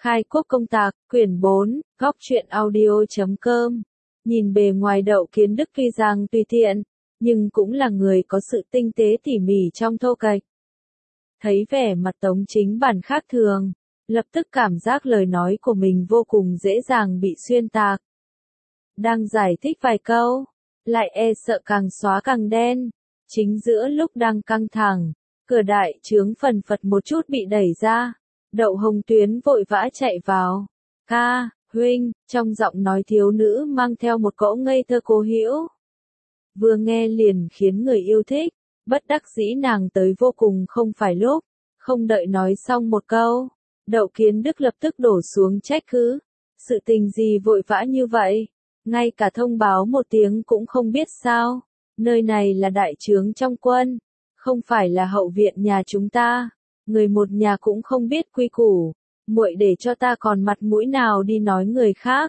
Khai quốc công tạc, quyển 4, góc truyện audio.com. Nhìn bề ngoài Đậu Kiến Đức tuy rằng tùy tiện, nhưng cũng là người có sự tinh tế tỉ mỉ trong thô kệch. Thấy vẻ mặt Tống Chính Bản khác thường, lập tức cảm giác lời nói của mình vô cùng dễ dàng bị xuyên tạc. Đang giải thích vài câu, lại e sợ càng xóa càng đen. Chính giữa lúc đang căng thẳng, cửa đại trướng phần phật một chút bị đẩy ra. Đậu Hồng Tuyến vội vã chạy vào. Ca, huynh, trong giọng nói thiếu nữ mang theo một cỗ ngây thơ cố hữu. Vừa nghe liền khiến người yêu thích, bất đắc dĩ nàng tới vô cùng không phải lúc. Không đợi nói xong một câu, Đậu Kiến Đức lập tức đổ xuống trách cứ. Sự tình gì vội vã như vậy? Ngay cả thông báo một tiếng cũng không biết sao? Nơi này là đại trướng trong quân, không phải là hậu viện nhà chúng ta. Người một nhà cũng không biết quy củ, muội để cho ta còn mặt mũi nào đi nói người khác.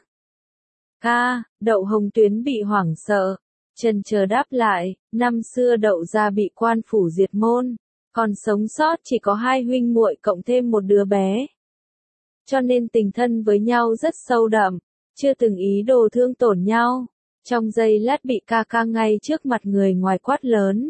Ca, Đậu Hồng Tuyến bị hoảng sợ, chần chờ đáp lại, năm xưa Đậu gia bị quan phủ diệt môn, còn sống sót chỉ có hai huynh muội cộng thêm một đứa bé. Cho nên tình thân với nhau rất sâu đậm, chưa từng ý đồ thương tổn nhau. Trong giây lát bị ca ca ngay trước mặt người ngoài quát lớn.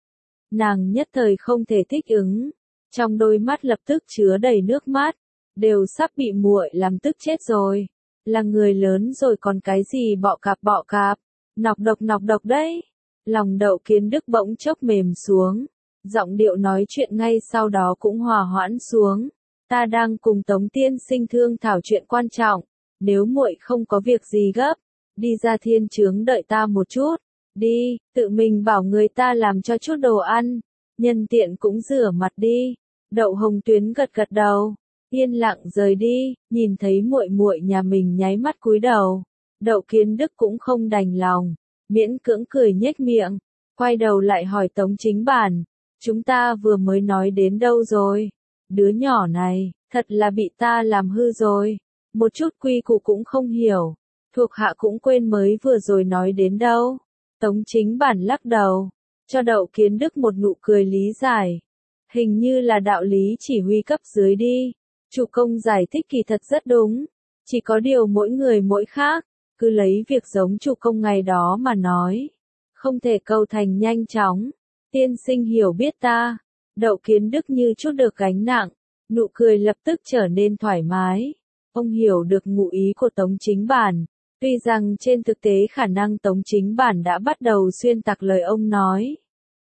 Nàng nhất thời không thể thích ứng, trong đôi mắt lập tức chứa đầy nước mắt, đều sắp bị muội làm tức chết rồi. Là người lớn rồi còn cái gì bọ cạp, nọc độc đấy. Lòng Đậu Kiến Đức bỗng chốc mềm xuống, giọng điệu nói chuyện ngay sau đó cũng hòa hoãn xuống. Ta đang cùng Tống tiên sinh thương thảo chuyện quan trọng, nếu muội không có việc gì gấp, đi ra thiên trướng đợi ta một chút, đi, tự mình bảo người ta làm cho chút đồ ăn, nhân tiện cũng rửa mặt đi. Đậu Hồng Tuyến gật gật đầu, yên lặng rời đi, nhìn thấy muội muội nhà mình nháy mắt cúi đầu, Đậu Kiến Đức cũng không đành lòng, miễn cưỡng cười nhếch miệng, quay đầu lại hỏi Tống Chính Bản, chúng ta vừa mới nói đến đâu rồi? Đứa nhỏ này, thật là bị ta làm hư rồi, một chút quy củ cũng không hiểu, thuộc hạ cũng quên mới vừa rồi nói đến đâu. Tống Chính Bản lắc đầu, cho Đậu Kiến Đức một nụ cười lý giải. Hình như là đạo lý chỉ huy cấp dưới đi. Chủ công giải thích kỳ thật rất đúng. Chỉ có điều mỗi người mỗi khác, cứ lấy việc giống chủ công ngày đó mà nói. Không thể câu thành nhanh chóng. Tiên sinh hiểu biết ta. Đậu Kiến Đức như chút được gánh nặng. Nụ cười lập tức trở nên thoải mái. Ông hiểu được ngụ ý của Tống Chính Bản. Tuy rằng trên thực tế khả năng Tống Chính Bản đã bắt đầu xuyên tạc lời ông nói.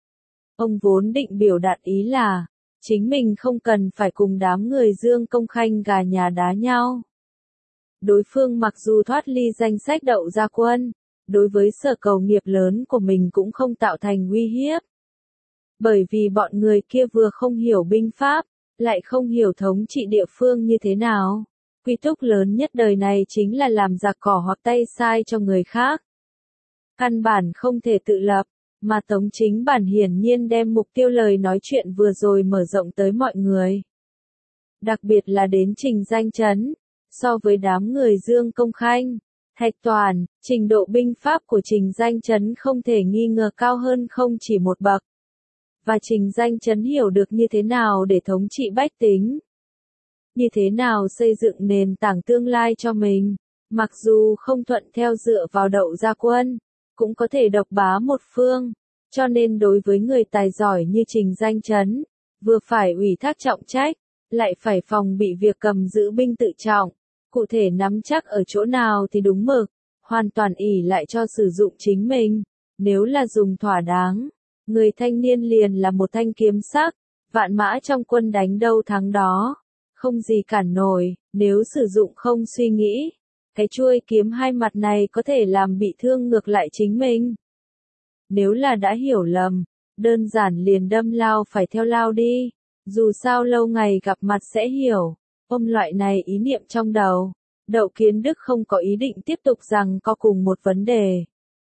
Ông vốn định biểu đạt ý là, chính mình không cần phải cùng đám người Dương Công Khanh gà nhà đá nhau. Đối phương mặc dù thoát ly danh sách Đậu gia quân, đối với sở cầu nghiệp lớn của mình cũng không tạo thành uy hiếp. Bởi vì bọn người kia vừa không hiểu binh pháp, lại không hiểu thống trị địa phương như thế nào. Quy túc lớn nhất đời này chính là làm giặc cỏ hoặc tay sai cho người khác. Căn bản không thể tự lập, mà Tống Chính Bản hiển nhiên đem mục tiêu lời nói chuyện vừa rồi mở rộng tới mọi người. Đặc biệt là đến Trình Danh Chấn, so với đám người Dương Công Khanh, Thạch Toàn, trình độ binh pháp của Trình Danh Chấn không thể nghi ngờ cao hơn không chỉ một bậc. Và Trình Danh Chấn hiểu được như thế nào để thống trị bách tính. Như thế nào xây dựng nền tảng tương lai cho mình, mặc dù không thuận theo dựa vào Đậu gia quân, cũng có thể độc bá một phương, cho nên đối với người tài giỏi như Trình Danh Chấn, vừa phải ủy thác trọng trách, lại phải phòng bị việc cầm giữ binh tự trọng, cụ thể nắm chắc ở chỗ nào thì đúng mực, hoàn toàn ỷ lại cho sử dụng chính mình, nếu là dùng thỏa đáng, người thanh niên liền là một thanh kiếm sắc, vạn mã trong quân đánh đâu thắng đó, không gì cản nổi, nếu sử dụng không suy nghĩ. Cái chuôi kiếm hai mặt này có thể làm bị thương ngược lại chính mình. Nếu là đã hiểu lầm, đơn giản liền đâm lao phải theo lao đi, dù sao lâu ngày gặp mặt sẽ hiểu. Ôm loại này ý niệm trong đầu, Đậu Kiến Đức không có ý định tiếp tục rằng có cùng một vấn đề.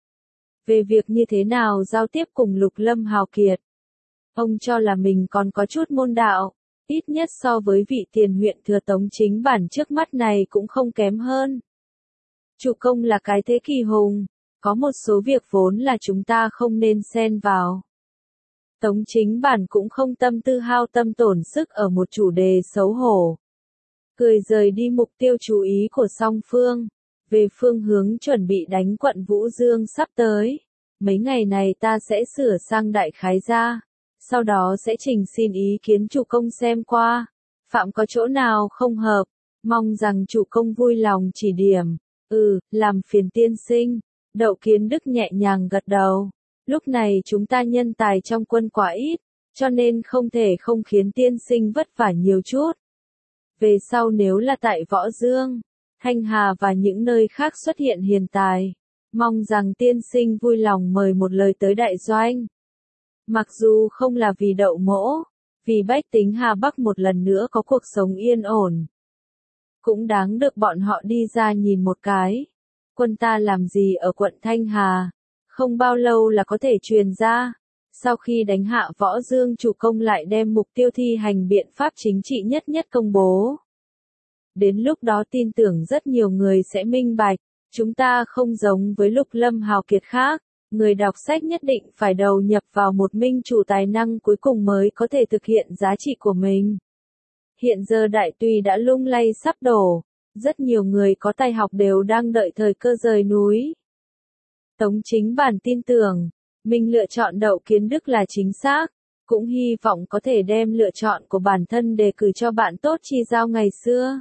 Về việc như thế nào giao tiếp cùng Lục Lâm hào kiệt. Ông cho là mình còn có chút môn đạo, ít nhất so với vị tiền huyện thừa Tống Chính Bản trước mắt này cũng không kém hơn. Chủ công là cái thế kỳ hùng, có một số việc vốn là chúng ta không nên xen vào. Tống Chính Bản cũng không tâm tư hao tâm tổn sức ở một chủ đề xấu hổ. cười rời đi mục tiêu chú ý của song phương, về phương hướng chuẩn bị đánh quận Vũ Dương sắp tới. Mấy ngày này ta sẽ sửa sang đại khái ra, sau đó sẽ trình xin ý kiến chủ công xem qua, phạm có chỗ nào không hợp, mong rằng chủ công vui lòng chỉ điểm. Làm phiền tiên sinh. Đậu Kiến Đức nhẹ nhàng gật đầu. Lúc này chúng ta nhân tài trong quân quá ít, cho nên không thể không khiến tiên sinh vất vả nhiều chút. Về sau nếu là tại Võ Dương, Thanh Hà và những nơi khác xuất hiện hiền tài, mong rằng tiên sinh vui lòng mời một lời tới đại doanh. Mặc dù không là vì Đậu Mỗ, vì bách tính Hà Bắc một lần nữa có cuộc sống yên ổn, cũng đáng được bọn họ đi ra nhìn một cái. Quân ta làm gì ở quận Thanh Hà, không bao lâu là có thể truyền ra. Sau khi đánh hạ Võ Dương, chủ công lại đem mục tiêu thi hành biện pháp chính trị nhất nhất công bố. Đến lúc đó tin tưởng rất nhiều người sẽ minh bạch, chúng ta không giống với lúc Lâm hào kiệt khác, người đọc sách nhất định phải đầu nhập vào một minh chủ tài năng cuối cùng mới có thể thực hiện giá trị của mình. Hiện giờ Đại Tùy đã lung lay sắp đổ, rất nhiều người có tài học đều đang đợi thời cơ rời núi. Tống Chính Bản tin tưởng, mình lựa chọn Đậu Kiến Đức là chính xác, cũng hy vọng có thể đem lựa chọn của bản thân đề cử cho bạn tốt Chi Giao ngày xưa.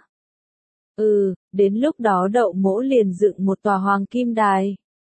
Đến lúc đó Đậu Mỗ liền dựng một tòa hoàng kim đài.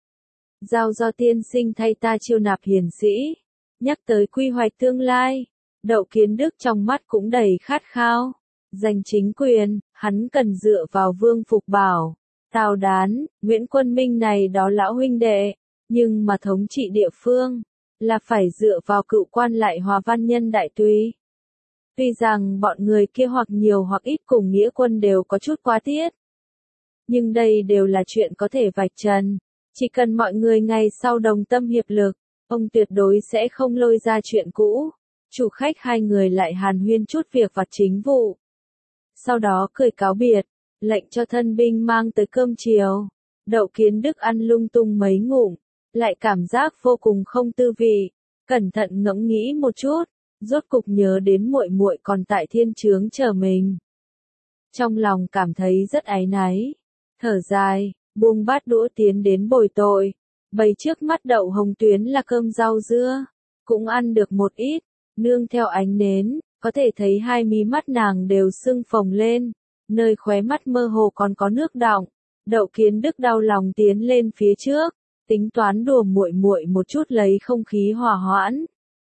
Giao do tiên sinh thay ta chiêu nạp hiền sĩ. Nhắc tới quy hoạch tương lai, Đậu Kiến Đức trong mắt cũng đầy khát khao. Giành chính quyền, hắn cần dựa vào Vương Phục Bảo, Tào Đán, Nguyễn Quân Minh này đó lão huynh đệ, nhưng mà thống trị địa phương, là phải dựa vào cựu quan lại Hòa Văn Nhân Đại Tùy. Tuy rằng bọn người kia hoặc nhiều hoặc ít cùng nghĩa quân đều có chút quá tiết, nhưng đây đều là chuyện có thể vạch trần. Chỉ cần mọi người ngày sau đồng tâm hiệp lực, ông tuyệt đối sẽ không lôi ra chuyện cũ. Chủ khách hai người lại hàn huyên chút việc vặt chính vụ. Sau đó cười cáo biệt, lệnh cho thân binh mang tới cơm chiều. Đậu Kiến Đức ăn lung tung mấy ngụm, lại cảm giác vô cùng không tư vị. Cẩn thận ngẫm nghĩ một chút, rốt cục nhớ đến muội muội còn tại thiên trướng chờ mình. Trong lòng cảm thấy rất áy náy, thở dài, buông bát đũa tiến đến bồi tội. Bày trước mắt Đậu Hồng Tuyến là cơm rau dưa, cũng ăn được một ít, nương theo ánh nến, có thể thấy hai mí mắt nàng đều sưng phồng lên, nơi khóe mắt mơ hồ còn có nước đọng. Đậu Kiến Đức đau lòng tiến lên phía trước, tính toán đùa muội muội một chút lấy không khí hòa hoãn.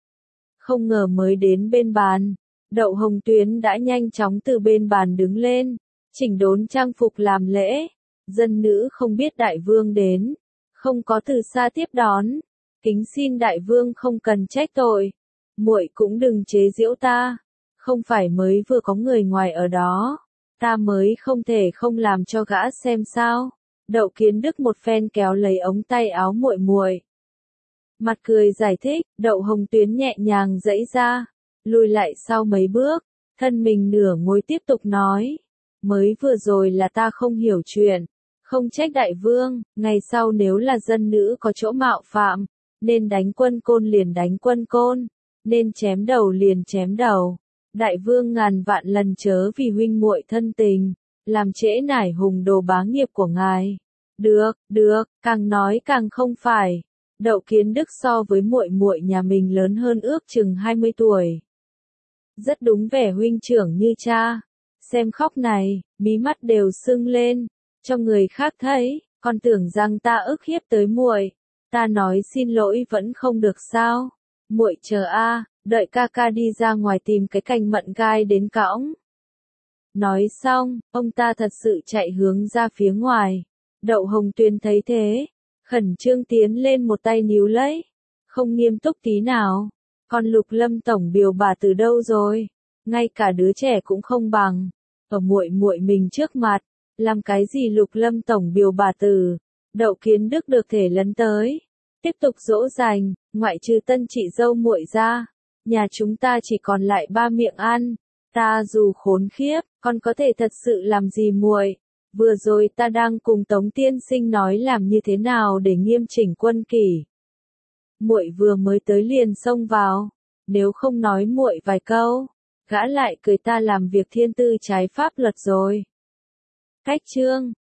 Không ngờ mới đến bên bàn, Đậu Hồng Tuyến đã nhanh chóng từ bên bàn đứng lên, chỉnh đốn trang phục làm lễ. Dân nữ không biết đại vương đến, không có từ xa tiếp đón, kính xin đại vương không cần trách tội, muội cũng đừng chế giễu ta, không phải mới vừa có người ngoài ở đó, ta mới không thể không làm cho gã xem sao. Đậu Kiến Đức một phen kéo lấy ống tay áo muội muội, mặt cười giải thích. Đậu Hồng Tuyến nhẹ nhàng giãy ra, lùi lại sau mấy bước, thân mình nửa ngồi tiếp tục nói, mới vừa rồi là ta không hiểu chuyện, không trách đại vương, ngày sau nếu là dân nữ có chỗ mạo phạm, nên đánh Quân Côn liền đánh Quân Côn, nên chém đầu liền chém đầu. Đại vương ngàn vạn lần chớ vì huynh muội thân tình, làm trễ nải hùng đồ bá nghiệp của ngài. Được, càng nói càng không phải. Đậu Kiến Đức so với muội muội nhà mình lớn hơn ước chừng 20 tuổi. Rất đúng vẻ huynh trưởng như cha. Xem khóc này, mí mắt đều sưng lên, cho người khác thấy, còn tưởng rằng ta ức hiếp tới muội. Ta nói xin lỗi vẫn không được sao? Muội chờ a, đợi ca ca đi ra ngoài tìm cái cành mận gai đến cõng. Nói xong, ông ta thật sự chạy hướng ra phía ngoài. Đậu Hồng Tuyến thấy thế, khẩn trương tiến lên một tay níu lấy, không nghiêm túc tí nào. Con Lục Lâm tổng biểu bà từ đâu rồi? Ngay cả đứa trẻ cũng không bằng. Ở muội muội mình trước mặt, làm cái gì Lục Lâm tổng biểu bà tử? Đậu Kiến Đức được thể lấn tới, tiếp tục dỗ dành, ngoại trừ tân chị dâu muội ra, nhà chúng ta chỉ còn lại 3 miệng ăn. Ta dù khốn khiếp, còn có thể thật sự làm gì muội? Vừa rồi ta đang cùng Tống tiên sinh nói làm như thế nào để nghiêm chỉnh quân kỷ. Muội vừa mới tới liền xông vào, nếu không nói muội vài câu, Gã lại cười ta làm việc thiên tư trái pháp luật rồi. Cách chương